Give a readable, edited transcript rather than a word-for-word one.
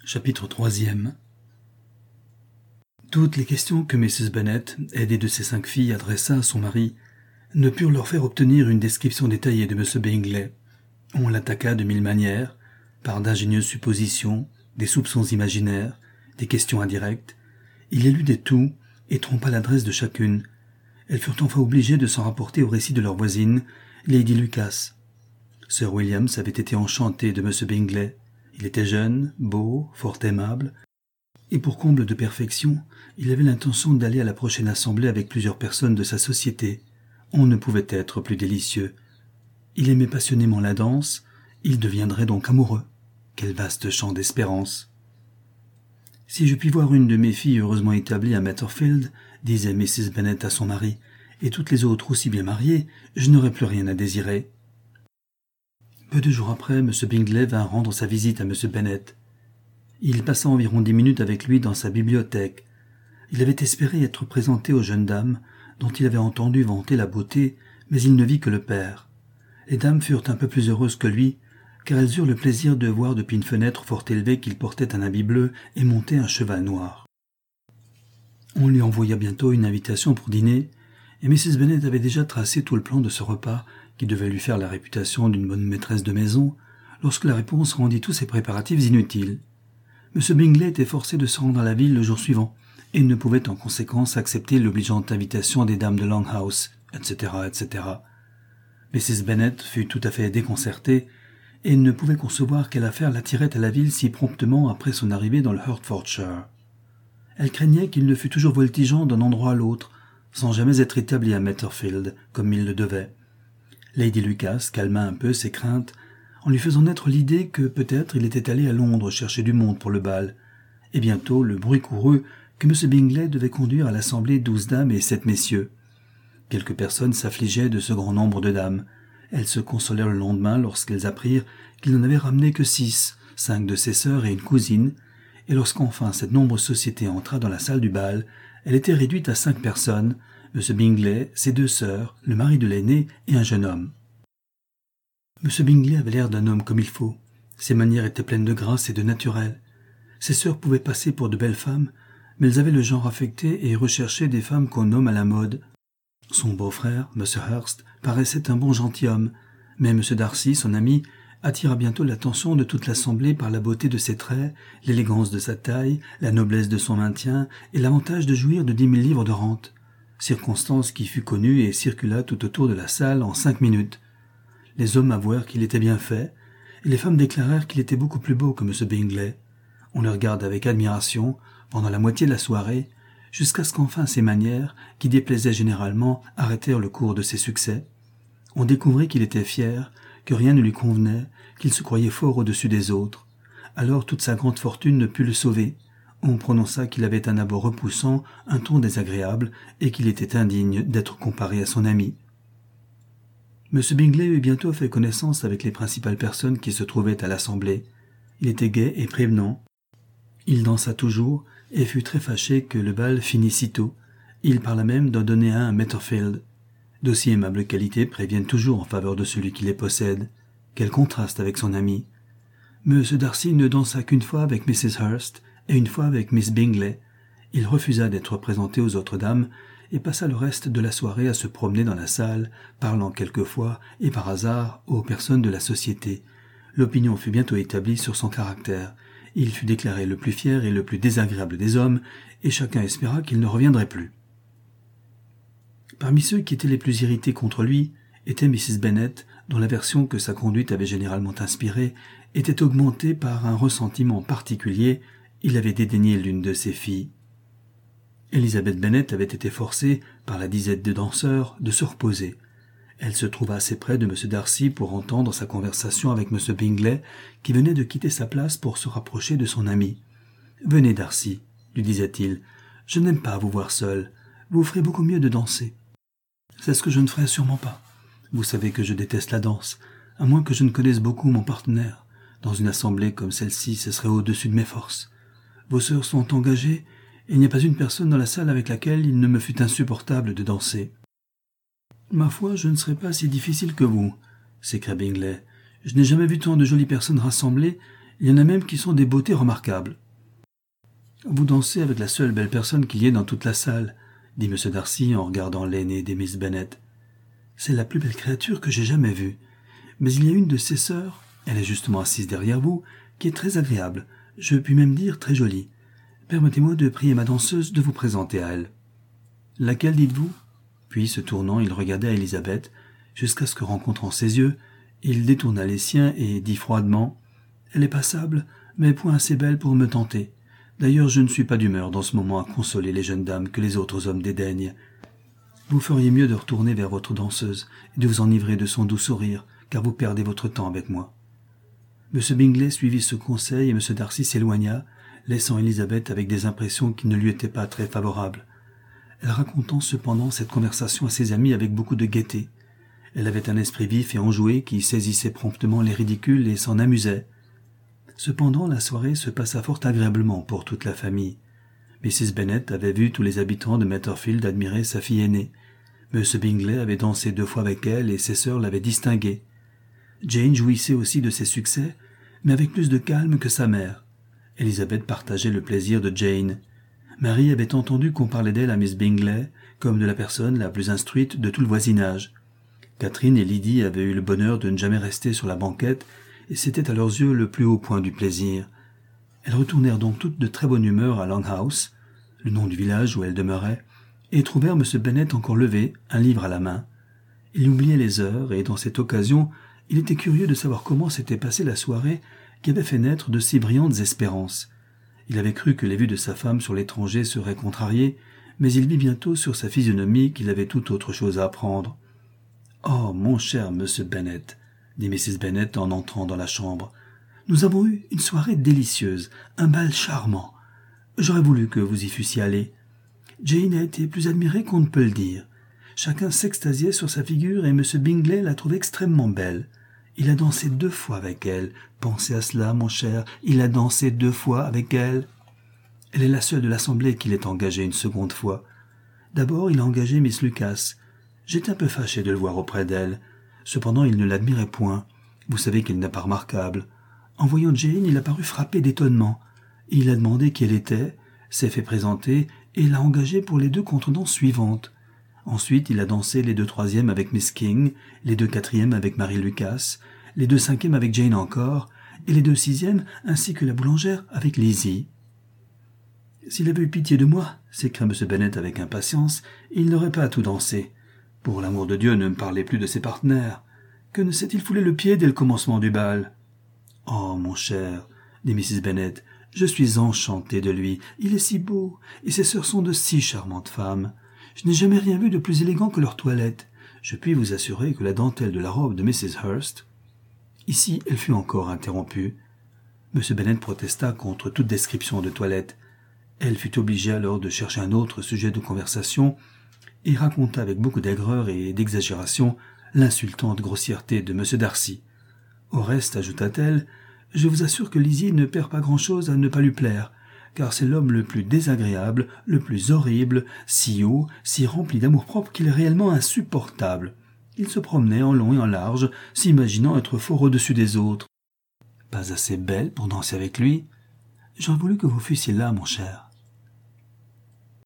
Chapitre 3e. Toutes les questions que Mrs. Bennet, aidée de ses 5 filles, adressa à son mari, ne purent leur faire obtenir une description détaillée de M. Bingley. On l'attaqua de 1000 manières, par d'ingénieuses suppositions, des soupçons imaginaires, des questions indirectes. Il éludait tout et trompa l'adresse de chacune. Elles furent enfin obligées de s'en rapporter au récit de leur voisine, Lady Lucas. Sir Williams avait été enchanté de M. Bingley. Il était jeune, beau, fort aimable, et pour comble de perfection, il avait l'intention d'aller à la prochaine assemblée avec plusieurs personnes de sa société. On ne pouvait être plus délicieux. Il aimait passionnément la danse, il deviendrait donc amoureux. Quel vaste champ d'espérance! Si je puis voir une de mes filles heureusement établie à Matherfield, disait Mrs. Bennet à son mari, et toutes les autres aussi bien mariées, je n'aurais plus rien à désirer. Peu de jours après, M. Bingley vint rendre sa visite à M. Bennet. Il passa environ 10 minutes avec lui dans sa bibliothèque. Il avait espéré être présenté aux jeunes dames, dont il avait entendu vanter la beauté, mais il ne vit que le père. Les dames furent un peu plus heureuses que lui, car elles eurent le plaisir de voir depuis une fenêtre fort élevée qu'il portait un habit bleu et montait un cheval noir. On lui envoya bientôt une invitation pour dîner, et Mrs. Bennet avait déjà tracé tout le plan de ce repas qui devait lui faire la réputation d'une bonne maîtresse de maison, lorsque la réponse rendit tous ses préparatifs inutiles. M. Bingley était forcé de se rendre à la ville le jour suivant, et ne pouvait en conséquence accepter l'obligeante invitation des dames de Long House, etc., etc. Mrs. Bennet fut tout à fait déconcertée, et ne pouvait concevoir quelle affaire l'attirait à la ville si promptement après son arrivée dans le Hertfordshire. Elle craignait qu'il ne fût toujours voltigeant d'un endroit à l'autre, sans jamais être établi à Matherfield, comme il le devait. Lady Lucas calma un peu ses craintes, en lui faisant naître l'idée que peut-être il était allé à Londres chercher du monde pour le bal, et bientôt le bruit courut que M. Bingley devait conduire à l'assemblée 12 dames et 7 messieurs. Quelques personnes s'affligeaient de ce grand nombre de dames. Elles se consolèrent le lendemain lorsqu'elles apprirent qu'il n'en avait ramené que 6, 5 de ses sœurs et une cousine, et lorsqu'enfin cette nombreuse société entra dans la salle du bal, elle était réduite à 5 personnes, M. Bingley, ses 2 sœurs, le mari de l'aînée et un jeune homme. M. Bingley avait l'air d'un homme comme il faut. Ses manières étaient pleines de grâce et de naturel. Ses sœurs pouvaient passer pour de belles femmes, mais elles avaient le genre affecté et recherché des femmes qu'on nomme à la mode. Son beau-frère, M. Hurst, paraissait un bon gentilhomme, mais M. Darcy, son ami, attira bientôt l'attention de toute l'assemblée par la beauté de ses traits, l'élégance de sa taille, la noblesse de son maintien et l'avantage de jouir de 10 000 livres de rente, circonstance qui fut connue et circula tout autour de la salle en 5 minutes. Les hommes avouèrent qu'il était bien fait, et les femmes déclarèrent qu'il était beaucoup plus beau que M. Bingley. On le regarde avec admiration pendant la moitié de la soirée, jusqu'à ce qu'enfin ses manières, qui déplaisaient généralement, arrêtèrent le cours de ses succès. On découvrit qu'il était fier, que rien ne lui convenait, qu'il se croyait fort au-dessus des autres. Alors toute sa grande fortune ne put le sauver. On prononça qu'il avait un abord repoussant, un ton désagréable, et qu'il était indigne d'être comparé à son ami. M. Bingley eut bientôt fait connaissance avec les principales personnes qui se trouvaient à l'assemblée. Il était gai et prévenant. Il dansa toujours, et fut très fâché que le bal finît si tôt. Il parla même d'en donner un à Matherfield. D'aussi aimables qualités préviennent toujours en faveur de celui qui les possède. Quel contraste avec son ami. M. Darcy ne dansa qu'une fois avec Mrs. Hurst et une fois avec Miss Bingley. Il refusa d'être présenté aux autres dames et passa le reste de la soirée à se promener dans la salle, parlant quelquefois et par hasard aux personnes de la société. L'opinion fut bientôt établie sur son caractère. Il fut déclaré le plus fier et le plus désagréable des hommes, et chacun espéra qu'il ne reviendrait plus. Parmi ceux qui étaient les plus irrités contre lui était Mrs. Bennet, dont l'aversion que sa conduite avait généralement inspirée était augmentée par un ressentiment particulier. Il avait dédaigné l'une de ses filles. Elizabeth Bennet avait été forcée, par la disette de danseurs, de se reposer. Elle se trouva assez près de M. Darcy pour entendre sa conversation avec M. Bingley, qui venait de quitter sa place pour se rapprocher de son ami. « Venez, Darcy, » lui disait-il, « je n'aime pas vous voir seul. Vous ferez beaucoup mieux de danser. »« C'est ce que je ne ferai sûrement pas. Vous savez que je déteste la danse, à moins que je ne connaisse beaucoup mon partenaire. Dans une assemblée comme celle-ci, ce serait au-dessus de mes forces. Vos sœurs sont engagées, et il n'y a pas une personne dans la salle avec laquelle il ne me fût insupportable de danser. »« Ma foi, je ne serai pas si difficile que vous, » s'écria Bingley. « Je n'ai jamais vu tant de jolies personnes rassemblées, Il y en a même qui sont des beautés remarquables. Vous dansez avec la seule belle personne qu'il y ait dans toute la salle, dit M. Darcy en regardant l'aînée des Miss Bennet. C'est la plus belle créature que j'ai jamais vue. Mais il y a une de ses sœurs, elle est justement assise derrière vous, qui est très agréable, je puis même dire très jolie. Permettez-moi de prier ma danseuse de vous présenter à elle. Laquelle dites-vous? Puis, se tournant, il regardait Élisabeth, jusqu'à ce que, rencontrant ses yeux, il détourna les siens et dit froidement « Elle est passable, mais point assez belle pour me tenter. D'ailleurs, je ne suis pas d'humeur dans ce moment à consoler les jeunes dames que les autres hommes dédaignent. Vous feriez mieux de retourner vers votre danseuse et de vous enivrer de son doux sourire, car vous perdez votre temps avec moi. » M. Bingley suivit ce conseil et M. Darcy s'éloigna, laissant Élisabeth avec des impressions qui ne lui étaient pas très favorables. Elle racontant cependant cette conversation à ses amis avec beaucoup de gaieté. Elle avait un esprit vif et enjoué qui saisissait promptement les ridicules et s'en amusait. Cependant, la soirée se passa fort agréablement pour toute la famille. Mrs. Bennet avait vu tous les habitants de Netherfield admirer sa fille aînée. M. Bingley avait dansé 2 fois avec elle et ses sœurs l'avaient distinguée. Jane jouissait aussi de ses succès, mais avec plus de calme que sa mère. Élisabeth partageait le plaisir de Jane. Marie avait entendu qu'on parlait d'elle à Miss Bingley comme de la personne la plus instruite de tout le voisinage. Catherine et Lydie avaient eu le bonheur de ne jamais rester sur la banquette, et c'était à leurs yeux le plus haut point du plaisir. Elles retournèrent donc toutes de très bonne humeur à Long House, le nom du village où elles demeuraient, et trouvèrent M. Bennet encore levé, un livre à la main. Il oubliait les heures, et dans cette occasion, il était curieux de savoir comment s'était passée la soirée qui avait fait naître de si brillantes espérances. Il avait cru que les vues de sa femme sur l'étranger seraient contrariées, mais il vit bientôt sur sa physionomie qu'il avait tout autre chose à apprendre. « Oh, mon cher Monsieur Bennet, » dit Mrs. Bennet en entrant dans la chambre, « nous avons eu une soirée délicieuse, un bal charmant. J'aurais voulu que vous y fussiez allé. Jane a été plus admirée qu'on ne peut le dire. Chacun s'extasiait sur sa figure et M. Bingley la trouvait extrêmement belle. Il a dansé 2 fois avec elle. Pensez à cela, mon cher, il a dansé 2 fois avec elle. Elle est la seule de l'assemblée qu'il ait engagée une seconde fois. D'abord, il a engagé Miss Lucas. J'étais un peu fâché de le voir auprès d'elle. Cependant, il ne l'admirait point. Vous savez qu'il n'est pas remarquable. En voyant Jane, il a paru frappé d'étonnement. Il a demandé qui elle était, s'est fait présenter et l'a engagée pour les 2 contredanses suivantes. Ensuite, il a dansé les 2 troisièmes avec Miss King, les 2 quatrièmes avec Marie Lucas, les 2 cinquièmes avec Jane encore, et les 2 sixièmes ainsi que la boulangère avec Lizzie. « S'il avait eu pitié de moi, » s'écria M. Bennet avec impatience, « il n'aurait pas tout dansé. Pour l'amour de Dieu, ne me parlez plus de ses partenaires. Que ne s'est-il foulé le pied dès le commencement du bal? »« Oh, mon cher, » dit Mrs. Bennet, « je suis enchantée de lui. Il est si beau, et ses sœurs sont de si charmantes femmes. Je n'ai jamais rien vu de plus élégant que leur toilette. Je puis vous assurer que la dentelle de la robe de Mrs. Hurst... » Ici, elle fut encore interrompue. M. Bennet protesta contre toute description de toilette. Elle fut obligée alors de chercher un autre sujet de conversation et raconta avec beaucoup d'aigreur et d'exagération l'insultante grossièreté de M. Darcy. « Au reste, ajouta-t-elle, je vous assure que Lizzie ne perd pas grand-chose à ne pas lui plaire, car c'est l'homme le plus désagréable, le plus horrible, si haut, si rempli d'amour-propre qu'il est réellement insupportable. Il se promenait en long et en large, s'imaginant être fort au-dessus des autres. Pas assez belle pour danser avec lui? J'aurais voulu que vous fussiez là, mon cher.